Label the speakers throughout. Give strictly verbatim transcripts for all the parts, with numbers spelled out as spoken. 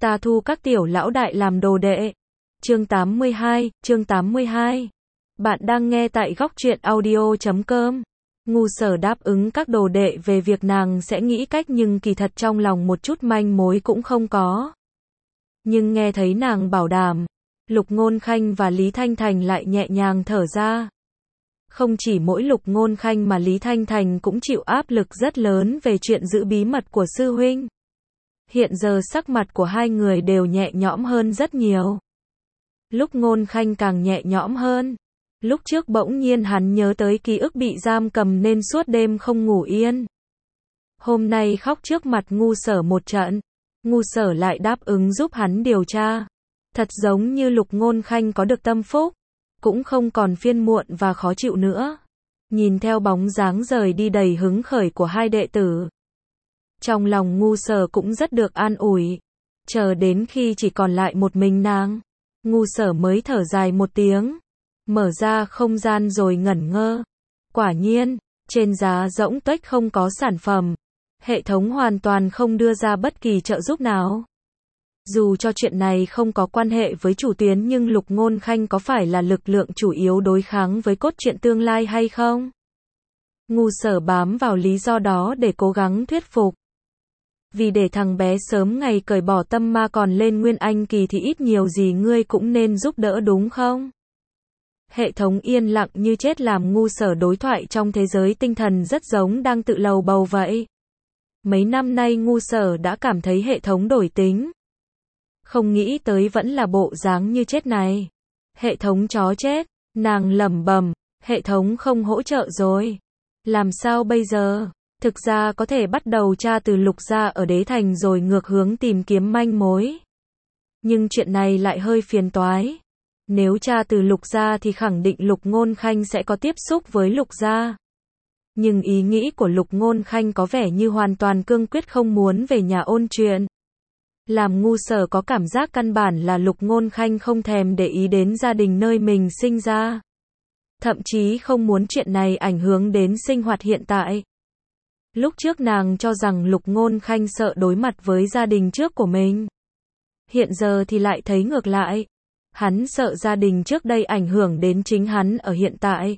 Speaker 1: Ta thu các tiểu lão đại làm đồ đệ. Chương tám mươi hai, chương tám mươi hai. Bạn đang nghe tại góc truyện audio chấm com. Ngu Sở đáp ứng các đồ đệ về việc nàng sẽ nghĩ cách nhưng kỳ thật trong lòng một chút manh mối cũng không có. Nhưng nghe thấy nàng bảo đảm, Lục Ngôn Khanh và Lý Thanh Thành lại nhẹ nhàng thở ra. Không chỉ mỗi Lục Ngôn Khanh mà Lý Thanh Thành cũng chịu áp lực rất lớn về chuyện giữ bí mật của sư huynh. Hiện giờ sắc mặt của hai người đều nhẹ nhõm hơn rất nhiều. Lục Ngôn Khanh càng nhẹ nhõm hơn. Lúc trước bỗng nhiên hắn nhớ tới ký ức bị giam cầm nên suốt đêm không ngủ yên. Hôm nay khóc trước mặt Ngu Sở một trận. Ngu Sở lại đáp ứng giúp hắn điều tra. Thật giống như Lục Ngôn Khanh có được tâm phúc, cũng không còn phiền muộn và khó chịu nữa. Nhìn theo bóng dáng rời đi đầy hứng khởi của hai đệ tử, trong lòng Ngu Sở cũng rất được an ủi. Chờ đến khi chỉ còn lại một mình nàng, Ngu Sở mới thở dài một tiếng, mở ra không gian rồi ngẩn ngơ. Quả nhiên, trên giá rỗng tuếch không có sản phẩm. Hệ thống hoàn toàn không đưa ra bất kỳ trợ giúp nào. Dù cho chuyện này không có quan hệ với chủ tuyến nhưng Lục Ngôn Khanh có phải là lực lượng chủ yếu đối kháng với cốt truyện tương lai hay không? Ngu Sở bám vào lý do đó để cố gắng thuyết phục. Vì để thằng bé sớm ngày cởi bỏ tâm ma còn lên Nguyên Anh kỳ thì ít nhiều gì ngươi cũng nên giúp đỡ đúng không? Hệ thống yên lặng như chết làm Ngu Sở đối thoại trong thế giới tinh thần rất giống đang tự lầu bầu vậy. Mấy năm nay Ngu Sở đã cảm thấy hệ thống đổi tính. Không nghĩ tới vẫn là bộ dáng như chết này. Hệ thống chó chết, nàng lẩm bẩm, hệ thống không hỗ trợ rồi. Làm sao bây giờ? Thực ra có thể bắt đầu tra từ Lục gia ở Đế Thành rồi ngược hướng tìm kiếm manh mối. Nhưng chuyện này lại hơi phiền toái. Nếu tra từ Lục gia thì khẳng định Lục Ngôn Khanh sẽ có tiếp xúc với Lục gia. Nhưng ý nghĩ của Lục Ngôn Khanh có vẻ như hoàn toàn cương quyết không muốn về nhà ôn chuyện. Làm Ngu Sở có cảm giác căn bản là Lục Ngôn Khanh không thèm để ý đến gia đình nơi mình sinh ra. Thậm chí không muốn chuyện này ảnh hưởng đến sinh hoạt hiện tại. Lúc trước nàng cho rằng Lục Ngôn Khanh sợ đối mặt với gia đình trước của mình. Hiện giờ thì lại thấy ngược lại. Hắn sợ gia đình trước đây ảnh hưởng đến chính hắn ở hiện tại.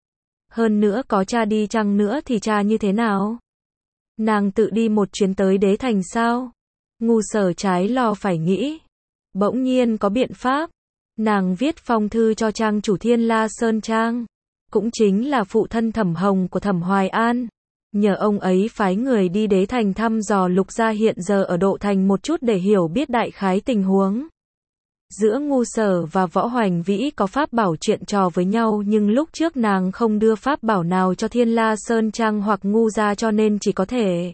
Speaker 1: Hơn nữa có cha đi chăng nữa thì cha như thế nào? Nàng tự đi một chuyến tới Đế Thành sao? Ngu Sở trái lo phải nghĩ. Bỗng nhiên có biện pháp. Nàng viết phong thư cho trang chủ Thiên La Sơn Trang. Cũng chính là phụ thân Thẩm Hồng của Thẩm Hoài An. Nhờ ông ấy phái người đi Đế Thành thăm dò Lục gia hiện giờ ở Độ Thành một chút để hiểu biết đại khái tình huống. Giữa Ngu Sở và Võ Hoành Vĩ có pháp bảo chuyện trò với nhau nhưng lúc trước nàng không đưa pháp bảo nào cho Thiên La Sơn Trang hoặc Ngu gia cho nên chỉ có thể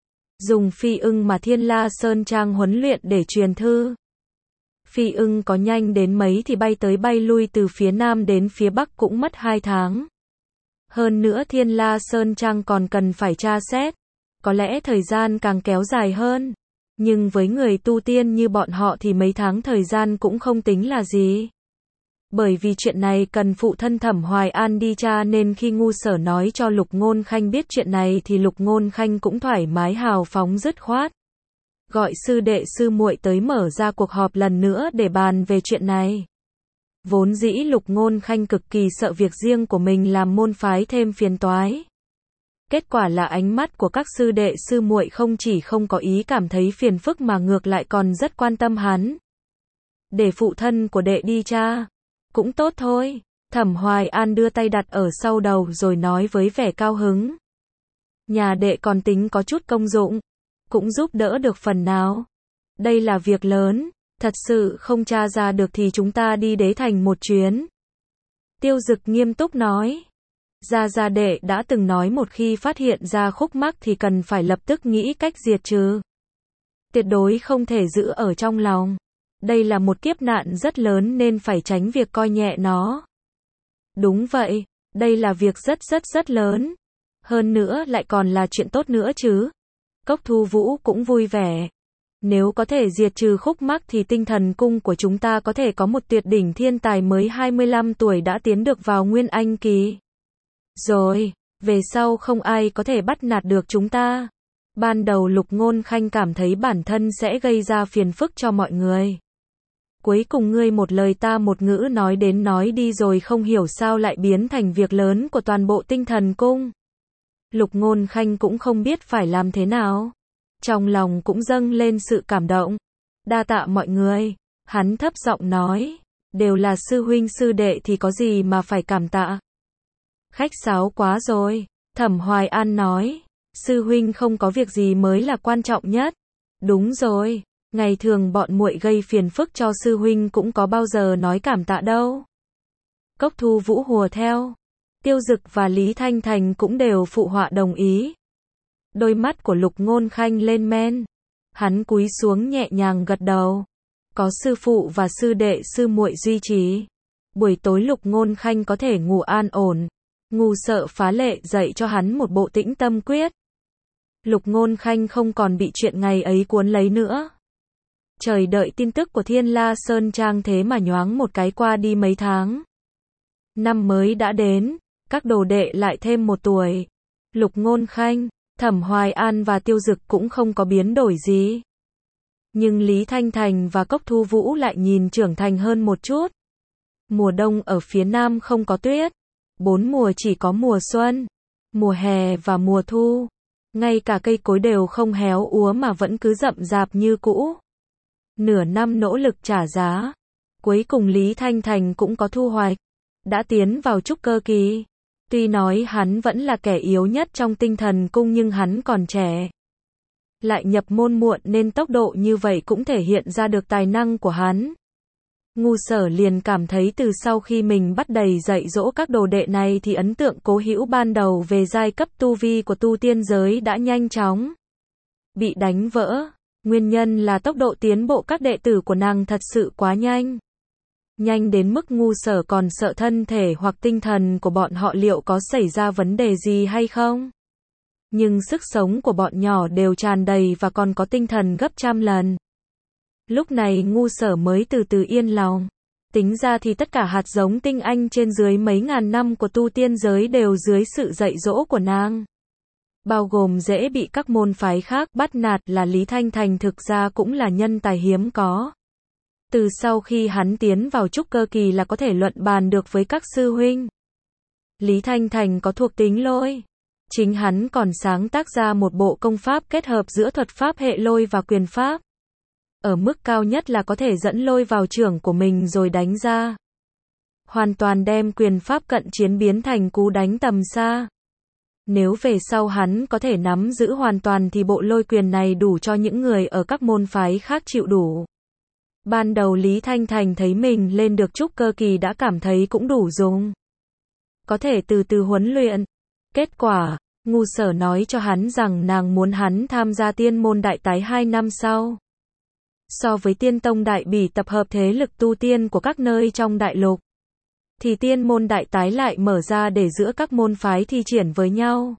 Speaker 1: dùng phi ưng mà Thiên La Sơn Trang huấn luyện để truyền thư. Phi ưng có nhanh đến mấy thì bay tới bay lui từ phía Nam đến phía Bắc cũng mất hai tháng. Hơn nữa Thiên La Sơn Trang còn cần phải tra xét. Có lẽ thời gian càng kéo dài hơn. Nhưng với người tu tiên như bọn họ thì mấy tháng thời gian cũng không tính là gì. Bởi vì chuyện này cần phụ thân Thẩm Hoài An đi tra nên khi Ngu Sở nói cho Lục Ngôn Khanh biết chuyện này thì Lục Ngôn Khanh cũng thoải mái hào phóng dứt khoát. Gọi sư đệ sư muội tới mở ra cuộc họp lần nữa để bàn về chuyện này. Vốn dĩ Lục Ngôn Khanh cực kỳ sợ việc riêng của mình làm môn phái thêm phiền toái. Kết quả là ánh mắt của các sư đệ sư muội không chỉ không có ý cảm thấy phiền phức mà ngược lại còn rất quan tâm hắn. Để phụ thân của đệ đi tra. Cũng tốt thôi. Thẩm Hoài An đưa tay đặt ở sau đầu rồi nói với vẻ cao hứng. Nhà đệ còn tính có chút công dụng. Cũng giúp đỡ được phần nào. Đây là việc lớn. Thật sự không tra ra được thì chúng ta đi Đế Thành một chuyến. Tiêu Dực nghiêm túc nói. Gia Gia đệ đã từng nói một khi phát hiện ra khúc mắc thì cần phải lập tức nghĩ cách diệt trừ. Tuyệt đối không thể giữ ở trong lòng. Đây là một kiếp nạn rất lớn nên phải tránh việc coi nhẹ nó. Đúng vậy, đây là việc rất rất rất lớn. Hơn nữa lại còn là chuyện tốt nữa chứ. Cốc Thu Vũ cũng vui vẻ. Nếu có thể diệt trừ khúc mắc thì tinh thần cung của chúng ta có thể có một tuyệt đỉnh thiên tài mới hai mươi lăm tuổi đã tiến được vào Nguyên Anh kỳ. Rồi, về sau không ai có thể bắt nạt được chúng ta. Ban đầu Lục Ngôn Khanh cảm thấy bản thân sẽ gây ra phiền phức cho mọi người. Cuối cùng ngươi một lời ta một ngữ nói đến nói đi rồi không hiểu sao lại biến thành việc lớn của toàn bộ Tinh Thần Cung. Lục Ngôn Khanh cũng không biết phải làm thế nào. Trong lòng cũng dâng lên sự cảm động. Đa tạ mọi người. Hắn thấp giọng nói. Đều là sư huynh sư đệ thì có gì mà phải cảm tạ. Khách sáo quá rồi. Thẩm Hoài An nói. Sư huynh không có việc gì mới là quan trọng nhất. Đúng rồi. Ngày thường bọn muội gây phiền phức cho sư huynh cũng có bao giờ nói cảm tạ đâu. Cốc Thu Vũ hùa theo. Tiêu Dực và Lý Thanh Thành cũng đều phụ họa đồng ý. Đôi mắt của Lục Ngôn Khanh lên men. Hắn cúi xuống nhẹ nhàng gật đầu. Có sư phụ và sư đệ sư muội duy trì. Buổi tối Lục Ngôn Khanh có thể ngủ an ổn. Ngu Sợ phá lệ dạy cho hắn một bộ Tĩnh Tâm Quyết. Lục Ngôn Khanh không còn bị chuyện ngày ấy cuốn lấy nữa. Trời đợi tin tức của Thiên La Sơn Trang thế mà nhoáng một cái qua đi mấy tháng. Năm mới đã đến, các đồ đệ lại thêm một tuổi. Lục Ngôn Khanh, Thẩm Hoài An và Tiêu Dực cũng không có biến đổi gì. Nhưng Lý Thanh Thành và Cốc Thu Vũ lại nhìn trưởng thành hơn một chút. Mùa đông ở phía Nam không có tuyết. Bốn mùa chỉ có mùa xuân, mùa hè và mùa thu. Ngay cả cây cối đều không héo úa mà vẫn cứ rậm rạp như cũ. Nửa năm nỗ lực trả giá. Cuối cùng Lý Thanh Thành cũng có thu hoạch. Đã tiến vào trúc cơ kỳ. Tuy nói hắn vẫn là kẻ yếu nhất trong Tinh Thần Cung nhưng hắn còn trẻ. Lại nhập môn muộn nên tốc độ như vậy cũng thể hiện ra được tài năng của hắn. Ngu Sở liền cảm thấy từ sau khi mình bắt đầy dạy dỗ các đồ đệ này thì ấn tượng Cố Hữu ban đầu về giai cấp tu vi của tu tiên giới đã nhanh chóng bị đánh vỡ. Nguyên nhân là tốc độ tiến bộ các đệ tử của nàng thật sự quá nhanh. Nhanh đến mức Ngu Sở còn sợ thân thể hoặc tinh thần của bọn họ liệu có xảy ra vấn đề gì hay không. Nhưng sức sống của bọn nhỏ đều tràn đầy và còn có tinh thần gấp trăm lần. Lúc này Ngu Sở mới từ từ yên lòng. Tính ra thì tất cả hạt giống tinh anh trên dưới mấy ngàn năm của tu tiên giới đều dưới sự dạy dỗ của nàng. Bao gồm dễ bị các môn phái khác bắt nạt là Lý Thanh Thành thực ra cũng là nhân tài hiếm có. Từ sau khi hắn tiến vào trúc cơ kỳ là có thể luận bàn được với các sư huynh. Lý Thanh Thành có thuộc tính lôi. Chính hắn còn sáng tác ra một bộ công pháp kết hợp giữa thuật pháp hệ lôi và quyền pháp. Ở mức cao nhất là có thể dẫn lôi vào chưởng của mình rồi đánh ra. Hoàn toàn đem quyền pháp cận chiến biến thành cú đánh tầm xa. Nếu về sau hắn có thể nắm giữ hoàn toàn thì bộ lôi quyền này đủ cho những người ở các môn phái khác chịu đủ. Ban đầu Lý Thanh Thành thấy mình lên được trúc cơ kỳ đã cảm thấy cũng đủ dùng. Có thể từ từ huấn luyện. Kết quả, Ngu Sở nói cho hắn rằng nàng muốn hắn tham gia tiên môn đại tái hai năm sau. So với tiên tông đại bỉ tập hợp thế lực tu tiên của các nơi trong đại lục, thì tiên môn đại tái lại mở ra để giữa các môn phái thi triển với nhau.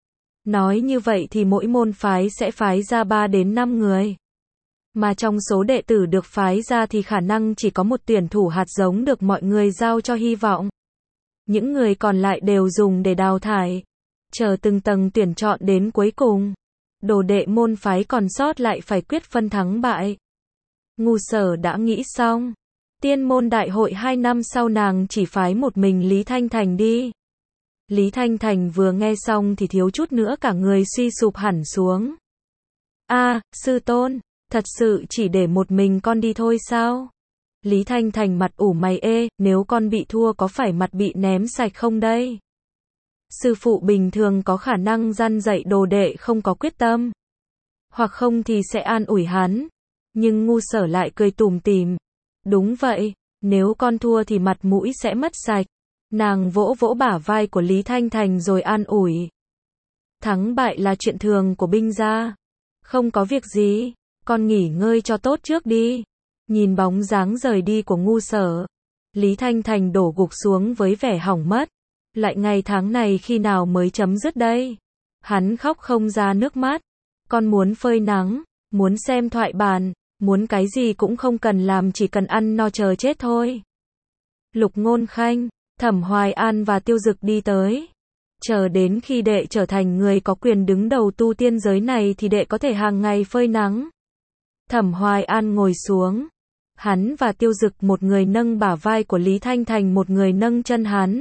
Speaker 1: Nói như vậy thì mỗi môn phái sẽ phái ra ba đến năm người. Mà trong số đệ tử được phái ra thì khả năng chỉ có một tuyển thủ hạt giống được mọi người giao cho hy vọng. Những người còn lại đều dùng để đào thải. Chờ từng tầng tuyển chọn đến cuối cùng. Đồ đệ môn phái còn sót lại phải quyết phân thắng bại. Ngu Sở đã nghĩ xong. Tiên môn đại hội hai năm sau nàng chỉ phái một mình Lý Thanh Thành đi. Lý Thanh Thành vừa nghe xong thì thiếu chút nữa cả người suy sụp hẳn xuống. A, sư tôn, thật sự chỉ để một mình con đi thôi sao? Lý Thanh Thành mặt ủ mày ê, nếu con bị thua có phải mặt bị ném sạch không đây? Sư phụ bình thường có khả năng răn dạy đồ đệ không có quyết tâm. Hoặc không thì sẽ an ủi hắn. Nhưng Ngu Sở lại cười tủm tỉm. Đúng vậy, nếu con thua thì mặt mũi sẽ mất sạch. Nàng vỗ vỗ bả vai của Lý Thanh Thành rồi an ủi. Thắng bại là chuyện thường của binh gia. Không có việc gì, con nghỉ ngơi cho tốt trước đi. Nhìn bóng dáng rời đi của Ngu Sở, Lý Thanh Thành đổ gục xuống với vẻ hỏng mất. Lại ngày tháng này khi nào mới chấm dứt đây? Hắn khóc không ra nước mắt. Con muốn phơi nắng, muốn xem thoại bản, muốn cái gì cũng không cần làm, chỉ cần ăn no chờ chết thôi. Lục Ngôn Khanh, Thẩm Hoài An và Tiêu Dực đi tới. Chờ đến khi đệ trở thành người có quyền đứng đầu tu tiên giới này thì đệ có thể hàng ngày phơi nắng. Thẩm Hoài An ngồi xuống. Hắn và Tiêu Dực, một người nâng bả vai của Lý Thanh Thành, một người nâng chân hắn.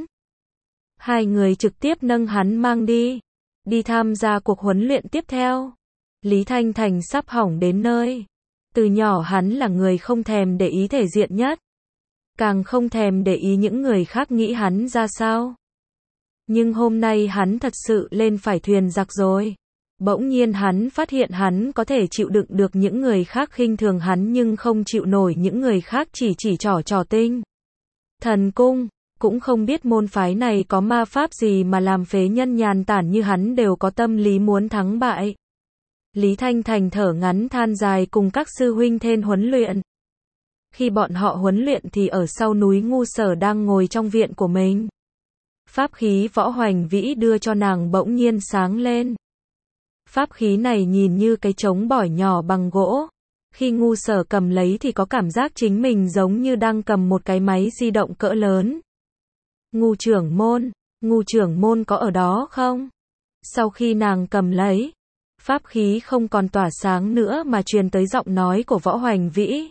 Speaker 1: Hai người trực tiếp nâng hắn mang đi. Đi tham gia cuộc huấn luyện tiếp theo. Lý Thanh Thành sắp hỏng đến nơi. Từ nhỏ hắn là người không thèm để ý thể diện nhất. Càng không thèm để ý những người khác nghĩ hắn ra sao. Nhưng hôm nay hắn thật sự lên phải thuyền giặc rồi. Bỗng nhiên hắn phát hiện hắn có thể chịu đựng được những người khác khinh thường hắn nhưng không chịu nổi những người khác chỉ chỉ trỏ trò tinh. Thần cung, cũng không biết môn phái này có ma pháp gì mà làm phế nhân nhàn tản như hắn đều có tâm lý muốn thắng bại. Lý Thanh Thành thở ngắn than dài cùng các sư huynh thêm huấn luyện. Khi bọn họ huấn luyện thì ở sau núi Ngu Sở đang ngồi trong viện của mình. Pháp khí Võ Hoành Vĩ đưa cho nàng bỗng nhiên sáng lên. Pháp khí này nhìn như cái trống bỏi nhỏ bằng gỗ. Khi Ngu Sở cầm lấy thì có cảm giác chính mình giống như đang cầm một cái máy di động cỡ lớn. Ngu trưởng môn, Ngu trưởng môn có ở đó không? Sau khi nàng cầm lấy, pháp khí không còn tỏa sáng nữa mà truyền tới giọng nói của Võ Hoành Vĩ.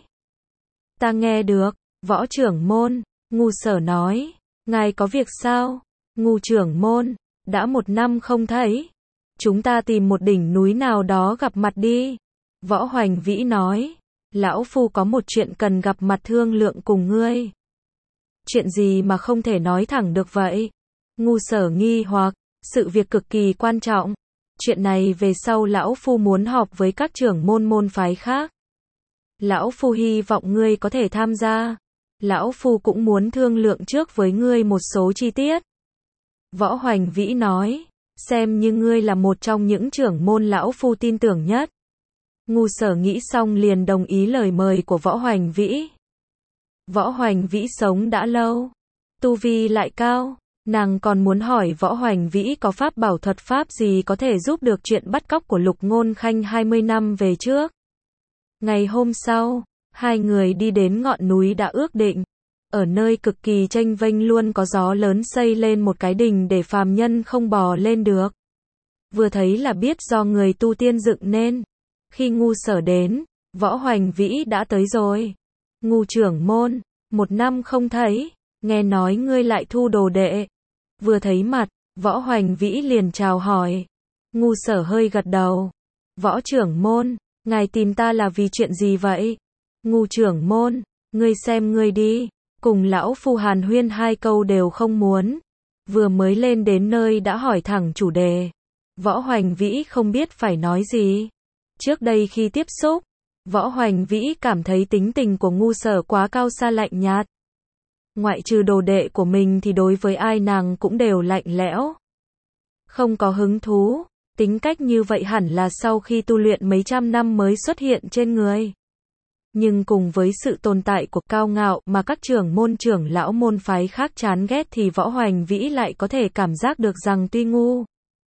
Speaker 1: Ta nghe được, Võ trưởng môn, Ngu Sở nói, ngài có việc sao? Ngu trưởng môn, đã một năm không thấy. Chúng ta tìm một đỉnh núi nào đó gặp mặt đi. Võ Hoành Vĩ nói, lão phu có một chuyện cần gặp mặt thương lượng cùng ngươi. Chuyện gì mà không thể nói thẳng được vậy? Ngu Sở nghi hoặc, sự việc cực kỳ quan trọng. Chuyện này về sau lão phu muốn họp với các trưởng môn môn phái khác. Lão phu hy vọng ngươi có thể tham gia. Lão phu cũng muốn thương lượng trước với ngươi một số chi tiết. Võ Hoành Vĩ nói, xem như ngươi là một trong những trưởng môn lão phu tin tưởng nhất. Ngu Sở nghĩ xong liền đồng ý lời mời của Võ Hoành Vĩ. Võ Hoành Vĩ sống đã lâu, tu vi lại cao, nàng còn muốn hỏi Võ Hoành Vĩ có pháp bảo thuật pháp gì có thể giúp được chuyện bắt cóc của Lục Ngôn Khanh hai mươi năm về trước. Ngày hôm sau, hai người đi đến ngọn núi đã ước định. Ở nơi cực kỳ chênh vênh luôn có gió lớn xây lên một cái đình để phàm nhân không bò lên được. Vừa thấy là biết do người tu tiên dựng nên. Khi Ngu Sở đến, Võ Hoành Vĩ đã tới rồi. Ngu trưởng môn, một năm không thấy, nghe nói ngươi lại thu đồ đệ. Vừa thấy mặt, Võ Hoành Vĩ liền chào hỏi. Ngu Sở hơi gật đầu. Võ trưởng môn, ngài tìm ta là vì chuyện gì vậy? Ngu trưởng môn, ngươi xem ngươi đi. Cùng lão phu hàn huyên hai câu đều không muốn. Vừa mới lên đến nơi đã hỏi thẳng chủ đề. Võ Hoành Vĩ không biết phải nói gì. Trước đây khi tiếp xúc, Võ Hoành Vĩ cảm thấy tính tình của Ngu Sở quá cao xa lạnh nhạt. Ngoại trừ đồ đệ của mình thì đối với ai nàng cũng đều lạnh lẽo. Không có hứng thú, tính cách như vậy hẳn là sau khi tu luyện mấy trăm năm mới xuất hiện trên người. Nhưng cùng với sự tồn tại của cao ngạo mà các trưởng môn trưởng lão môn phái khác chán ghét thì Võ Hoành Vĩ lại có thể cảm giác được rằng tuy Ngu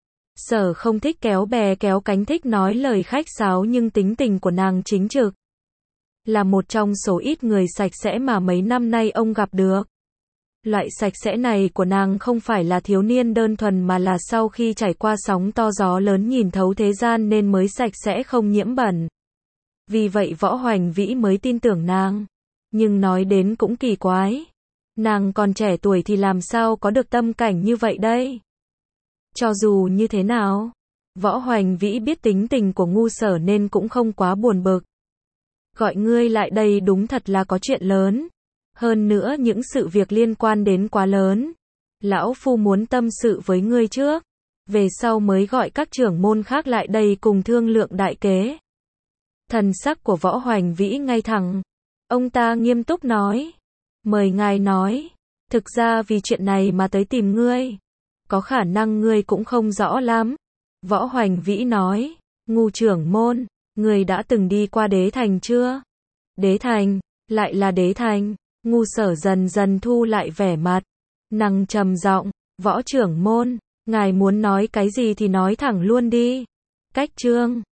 Speaker 1: Sở không thích kéo bè kéo cánh, thích nói lời khách sáo nhưng tính tình của nàng chính trực. Là một trong số ít người sạch sẽ mà mấy năm nay ông gặp được. Loại sạch sẽ này của nàng không phải là thiếu niên đơn thuần mà là sau khi trải qua sóng to gió lớn nhìn thấu thế gian nên mới sạch sẽ không nhiễm bẩn. Vì vậy Võ Hoành Vĩ mới tin tưởng nàng. Nhưng nói đến cũng kỳ quái. Nàng còn trẻ tuổi thì làm sao có được tâm cảnh như vậy đây? Cho dù như thế nào, Võ Hoành Vĩ biết tính tình của Ngu Sở nên cũng không quá buồn bực. Gọi ngươi lại đây đúng thật là có chuyện lớn. Hơn nữa những sự việc liên quan đến quá lớn. Lão phu muốn tâm sự với ngươi trước. Về sau mới gọi các trưởng môn khác lại đây cùng thương lượng đại kế. Thần sắc của Võ Hoành Vĩ ngay thẳng. Ông ta nghiêm túc nói. Mời ngài nói. Thực ra vì chuyện này mà tới tìm ngươi. Có khả năng ngươi cũng không rõ lắm. Võ Hoành Vĩ nói. Ngu trưởng môn, ngươi đã từng đi qua Đế Thành chưa? Đế Thành, lại là Đế Thành. Ngu Sở dần dần thu lại vẻ mặt. Nàng trầm giọng. Võ trưởng môn, ngài muốn nói cái gì thì nói thẳng luôn đi. Cách chương